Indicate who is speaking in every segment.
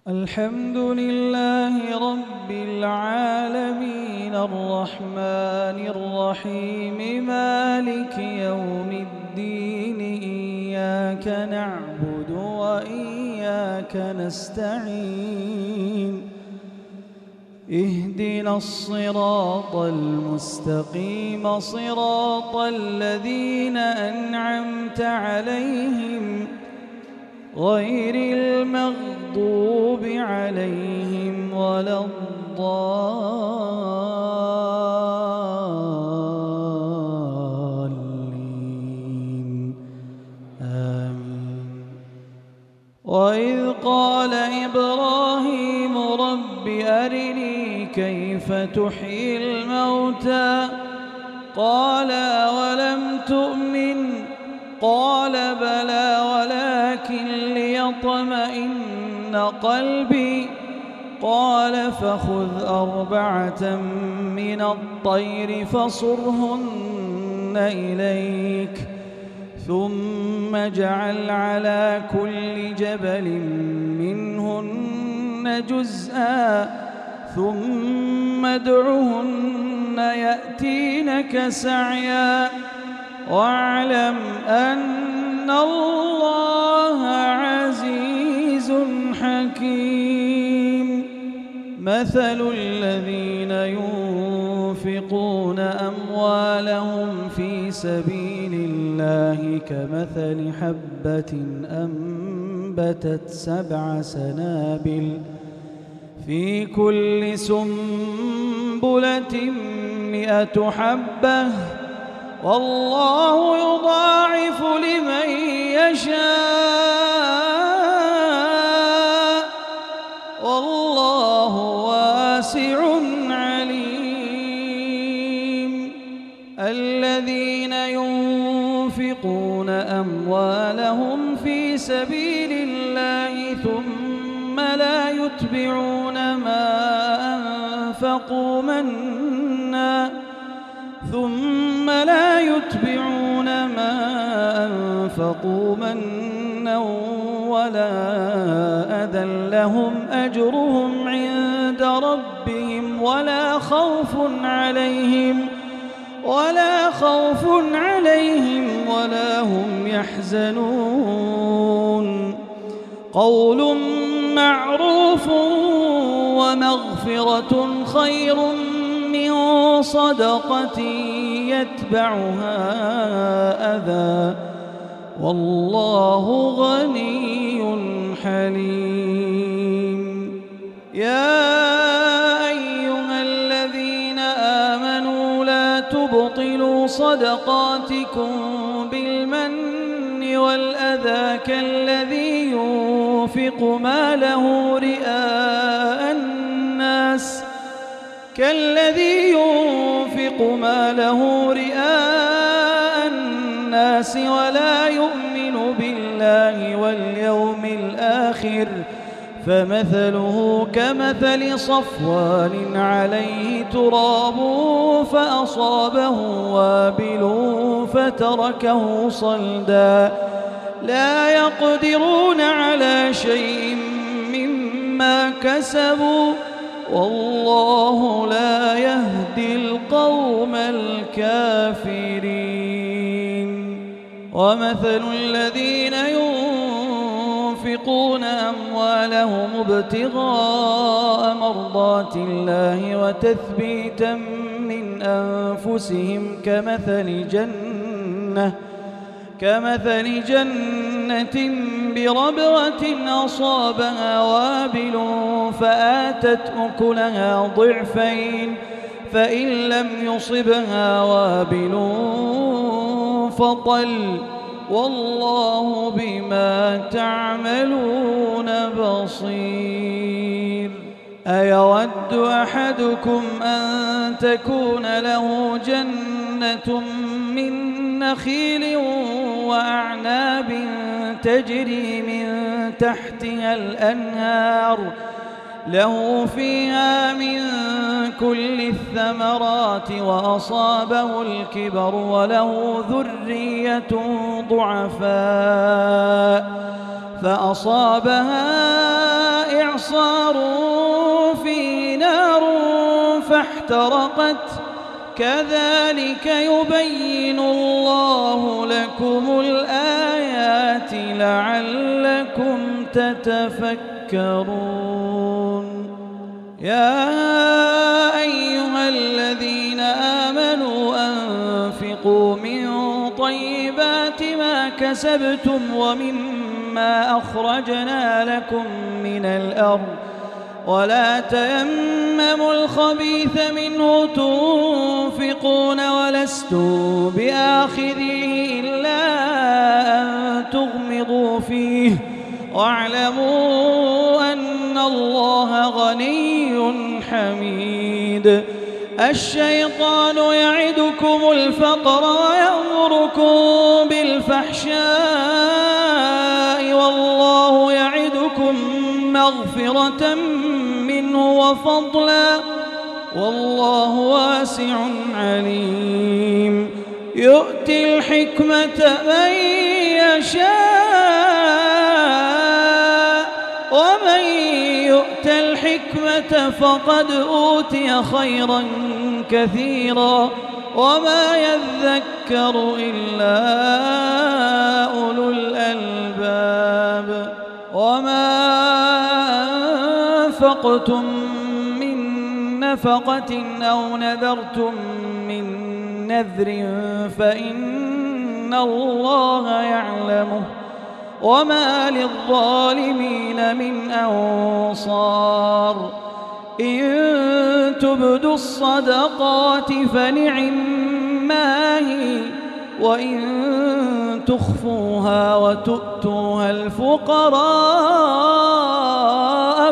Speaker 1: الحمد لله رب العالمين الرحمن الرحيم مالك يوم الدين إياك نعبد وإياك نستعين اهدنا الصراط المستقيم صراط الذين أنعمت عليهم غير المغضوب عليهم ولا الضالين آمين. وإذ قال إبراهيم رب أرني كيف تحيي الموتى قال أولم تؤمن قال بلى ولكن ليطمئن قلبي قال فخذ 4 من الطير فصرهن إليك ثم اجعل على كل جبل منهن جزءا ثم ادعهن يأتينك سعيا واعلم أن الله عزيز حكيم. مثل الذين ينفقون أموالهم في سبيل الله كمثل حبة أنبتت 7 سنابل في كل سنبلة 100 حبة والله يضاعف لمن يشاء والله واسع عليم. الذين ينفقون أموالهم في سبيل الله ثم لا يتبعون ما أنفقوا منا ولا أذى لهم أجرهم عند ربهم ولا خوف عليهم ولا هم يحزنون. قول معروف ومغفرة خير من صدقة يتبعها أذى والله غني حليم. يا أيها الذين آمنوا لا تبطلوا صدقاتكم بالمن والأذى كالذي ينفق ماله رئاء الناس ولا يؤمن بالله واليوم الآخر فمثله كمثل صفوان عليه تراب فأصابه وابل فتركه صلدا لا يقدرون على شيء مما كسبوا والله لا يهدي القوم الكافرين. ومثل الذين ينفقون أموالهم ابتغاء مرضات الله وتثبيتا من أنفسهم كمثل جنة بربوة أصابها وابل فآتت أكلها ضعفين فإن لم يصبها وابل فطل والله بما تعملون بصير. أيود أحدكم أن تكون له جنة من نخيل وأعناب تجري من تحتها الأنهار له فيها من كل الثمرات وأصابه الكبر وله ذرية ضعفاء فأصابها إعصار فاحترقت كذلك يبين الله لكم الآيات لعلكم تتفكرون. يا أيها الذين آمنوا أنفقوا من طيبات ما كسبتم ومما أخرجنا لكم من الأرض ولا تيمموا الخبيث منه تنفقون ولستم بآخذيه إلا أن تغمضوا فيه واعلموا أن الله غني حميد. الشيطان يعدكم الفقر ويأمركم بالفحشاء والله يعدكم مغفرة منه وفضلا والله واسع عليم. يؤتي الحكمة من يشاء ومن يؤت الحكمة فقد أوتي خيرا كثيرا وما يذكر إلا أولو الألباب. وما أنفقتم من نفقة أو نذرتم من نذر فإن الله يعلمه وما للظالمين من أنصار. إن تبدوا الصدقات فنعما هي وإن تخفوها وتؤتوها الفقراء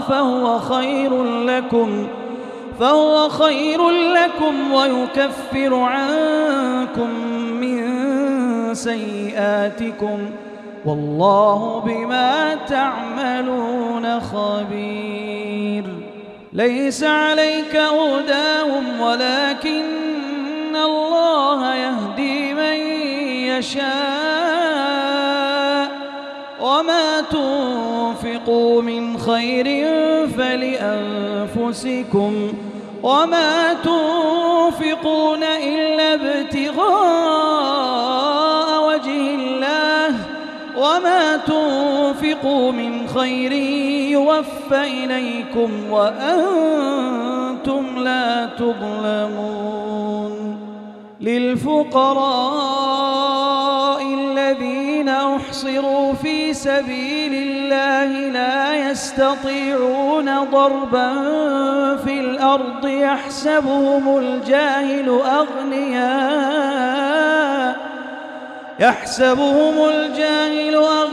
Speaker 1: فهو خير لكم ويكفر عنكم من سيئاتكم والله بما تعملون خبير. ليس عليك هداهم ولكن الله يهدي من يشاء وما تنفقوا من خير فلأنفسكم وما تنفقون إلا ابتغاء وجه الله وما تنفقوا من خير يوفى إليكم وأنتم لا تظلمون. للفقراء الذين أحصروا في سبيل الله لا يستطيعون ضربا في الأرض يحسبهم الجاهل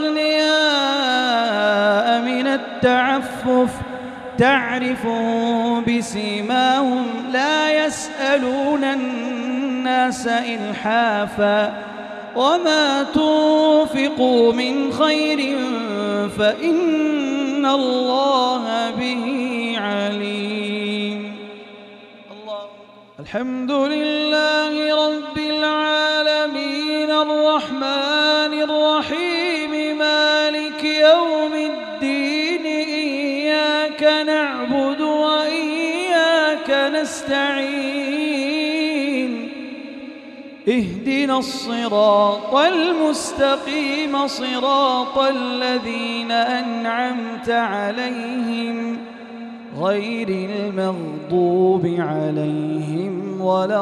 Speaker 1: أغنياء من التعفف تعرفهم بسيماهم لا يسألون الناس إلحافا وما تنفقوا من خير فإن الله به عليم. الحمد لله رب العالمين الرحمن الرحيم مالك يوم الدين إياك نعبد وإياك نستعين اهدنا الصراط المستقيم صراط الذين أنعمت عليهم غير المغضوب عليهم ولا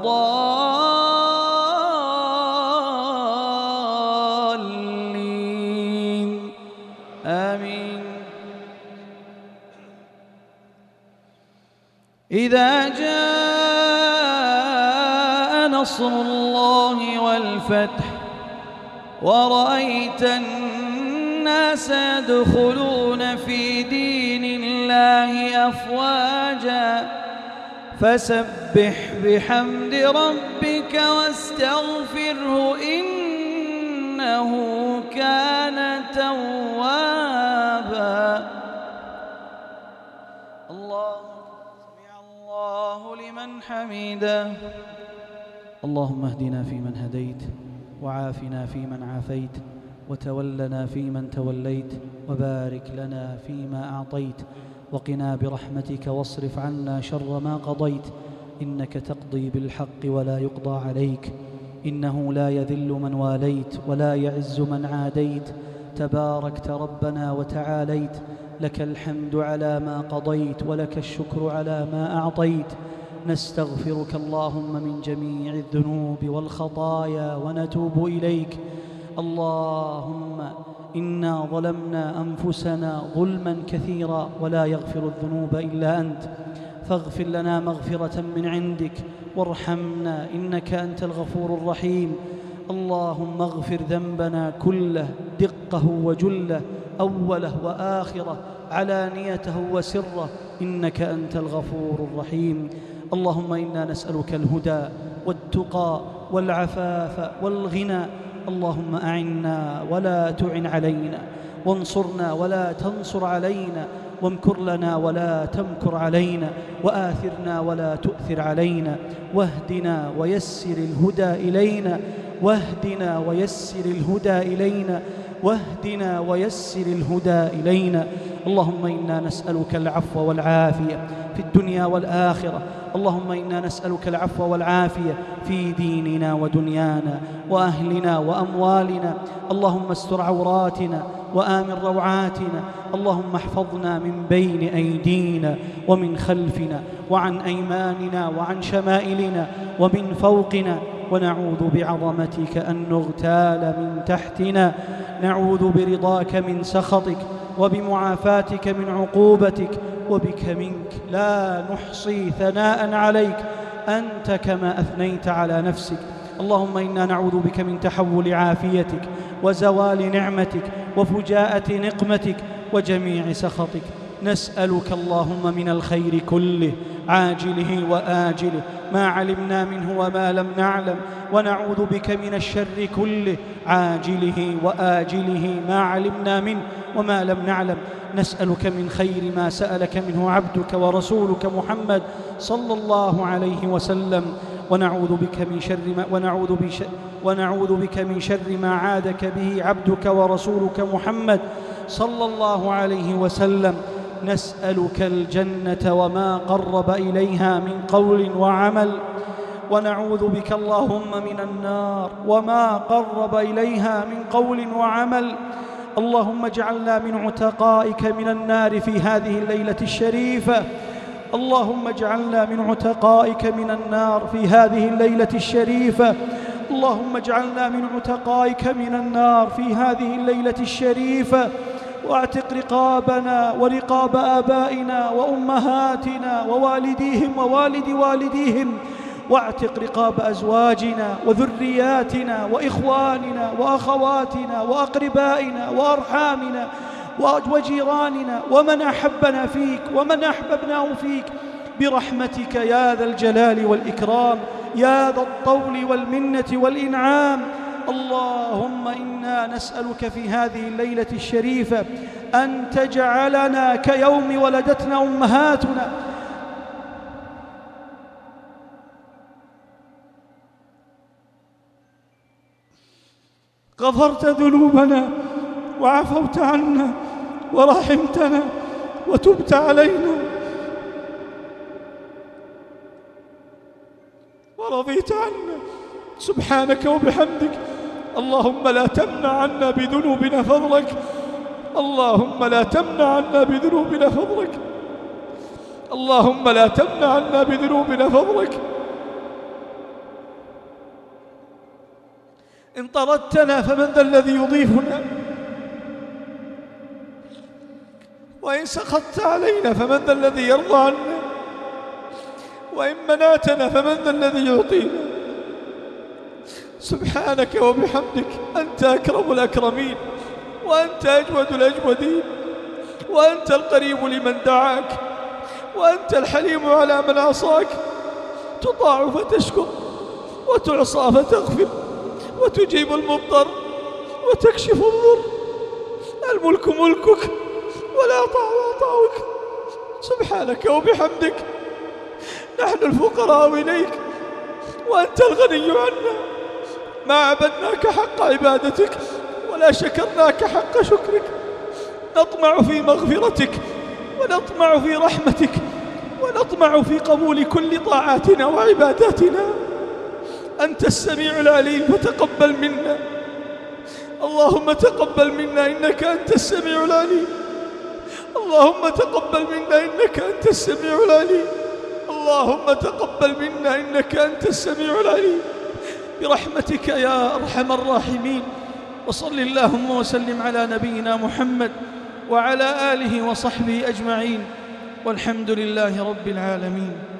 Speaker 1: الضالين آمين. إذا جاء نصر الله والفتح ورأيت الناس يدخلون في دين الله أفواجا فسبح بحمد ربك واستغفره إنه كان توابا. سمع الله لمن حمده. اللهم اهدنا فيمن هديت وعافنا فيمن عافيت وتولنا فيمن توليت، وبارك لنا فيما أعطيت، وقنا برحمتك واصرف عنا شر ما قضيت، إنك تقضي بالحق ولا يقضى عليك، إنه لا يذل من واليت ولا يعز من عاديت، تباركت ربنا وتعاليت، لك الحمد على ما قضيت ولك الشكر على ما أعطيت. نستغفرك اللهم من جميع الذنوب والخطايا ونتوب إليك. اللهم إنا ظلمنا أنفسنا ظلما كثيرا ولا يغفر الذنوب إلا أنت، فاغفر لنا مغفرة من عندك وارحمنا إنك أنت الغفور الرحيم. اللهم اغفر ذنبنا كله دقه وجله، أوله وآخره، علانيته وسره، إنك أنت الغفور الرحيم. اللهم إنا نسألك الهدى والتقى والعفاف والغنى. اللهم أعنا ولا تعن علينا، وانصرنا ولا تنصر علينا، وامكر لنا ولا تمكر علينا، وآثرنا ولا تؤثر علينا، واهدنا ويسر الهدى إلينا، واهدنا ويسر الهدى إلينا، واهدنا ويسر الهدى إلينا. اللهم إنا نسألك العفو والعافية في الدنيا والآخرة. اللهم إنا نسألك العفو والعافية في ديننا ودنيانا وأهلنا وأموالنا. اللهم استر عوراتنا وآمن روعاتنا. اللهم احفظنا من بين أيدينا ومن خلفنا وعن أيماننا وعن شمائلنا ومن فوقنا، ونعوذ بعظمتك أن نغتال من تحتنا. نعوذ برضاك من سخطك وبمعافاتك من عقوبتك، وبك منك لا نحصي ثناء عليك أنت كما أثنيت على نفسك. اللهم إنا نعوذ بك من تحول عافيتك وزوال نعمتك وفجاءة نقمتك وجميع سخطك. نسألك اللهم من الخير كله عاجله وآجله ما علمنا منه وما لم نعلم، ونعوذ بك من الشر كله عاجله وآجله ما علمنا منه وما لم نعلم. نسألك من خير ما سألك منه عبدك ورسولك محمد صلى الله عليه وسلم، ونعوذ بك من شر ما عاذك به عبدك ورسولك محمد صلى الله عليه وسلم. نسألك الجنة وما قرب إليها من قول وعمل، ونعوذ بك اللهم من النار وما قرب إليها من قول وعمل. اللهم اجعلنا من عتقائك من النار في هذه الليلة الشريفة. اللهم اجعلنا من عتقائك من النار في هذه الليلة الشريفة. اللهم اجعلنا من عتقائك من النار في هذه الليلة الشريفة، واعتق رقابنا ورقاب آبائنا وأمهاتنا ووالديهم ووالد والديهم، واعتق رقاب أزواجنا وذرياتنا وإخواننا وأخواتنا وأقربائنا وأرحامنا وجيراننا ومن أحبنا فيك ومن أحببناه فيك برحمتك يا ذا الجلال والإكرام، يا ذا الطول والمنة والإنعام. اللهم إنا نسألك في هذه الليلة الشريفة أن تجعلنا كيوم ولدتنا أمهاتنا. غفرت ذنوبنا وعفوت عنا ورحمتنا وتبت علينا ورضيت عنا. سبحانك وبحمدك. اللهم لا تمنع عنا بذنوبنا فضلك. اللهم لا تمنع عنا بذنوبنا فضلك. اللهم لا تمنع عنا بذنوبنا فضلك. إن طردتنا فمن ذا الذي يضيفنا، وإن سخطت علينا فمن ذا الذي يرضى عنا، وإن منعتنا فمن ذا الذي يعطينا. سبحانك وبحمدك. أنت أكرم الأكرمين، وأنت أجود الأجودين، وأنت القريب لمن دعاك، وأنت الحليم على من عصاك. تطاع فتشكر، وتعصى فتغفر، وتجيب المضطر، وتكشف الضر. الملك ملكك والعطاء عطاؤك. سبحانك وبحمدك. نحن الفقراء إليك وأنت الغني عنا، ما عبدناك حق عبادتك
Speaker 2: ولا شكرناك حق شكرك. نطمع في مغفرتك ونطمع في رحمتك ونطمع في قبول كل طاعاتنا وعباداتنا. أنت السميع العليم فتقبل منا. اللهم تقبل منا إنك أنت السميع العليم. اللهم تقبل منا إنك أنت السميع العليم. اللهم تقبل منا إنك أنت السميع العليم برحمتك يا أرحم الراحمين. وصل اللهم وسلم على نبينا محمد وعلى آله وصحبه أجمعين، والحمد لله رب العالمين.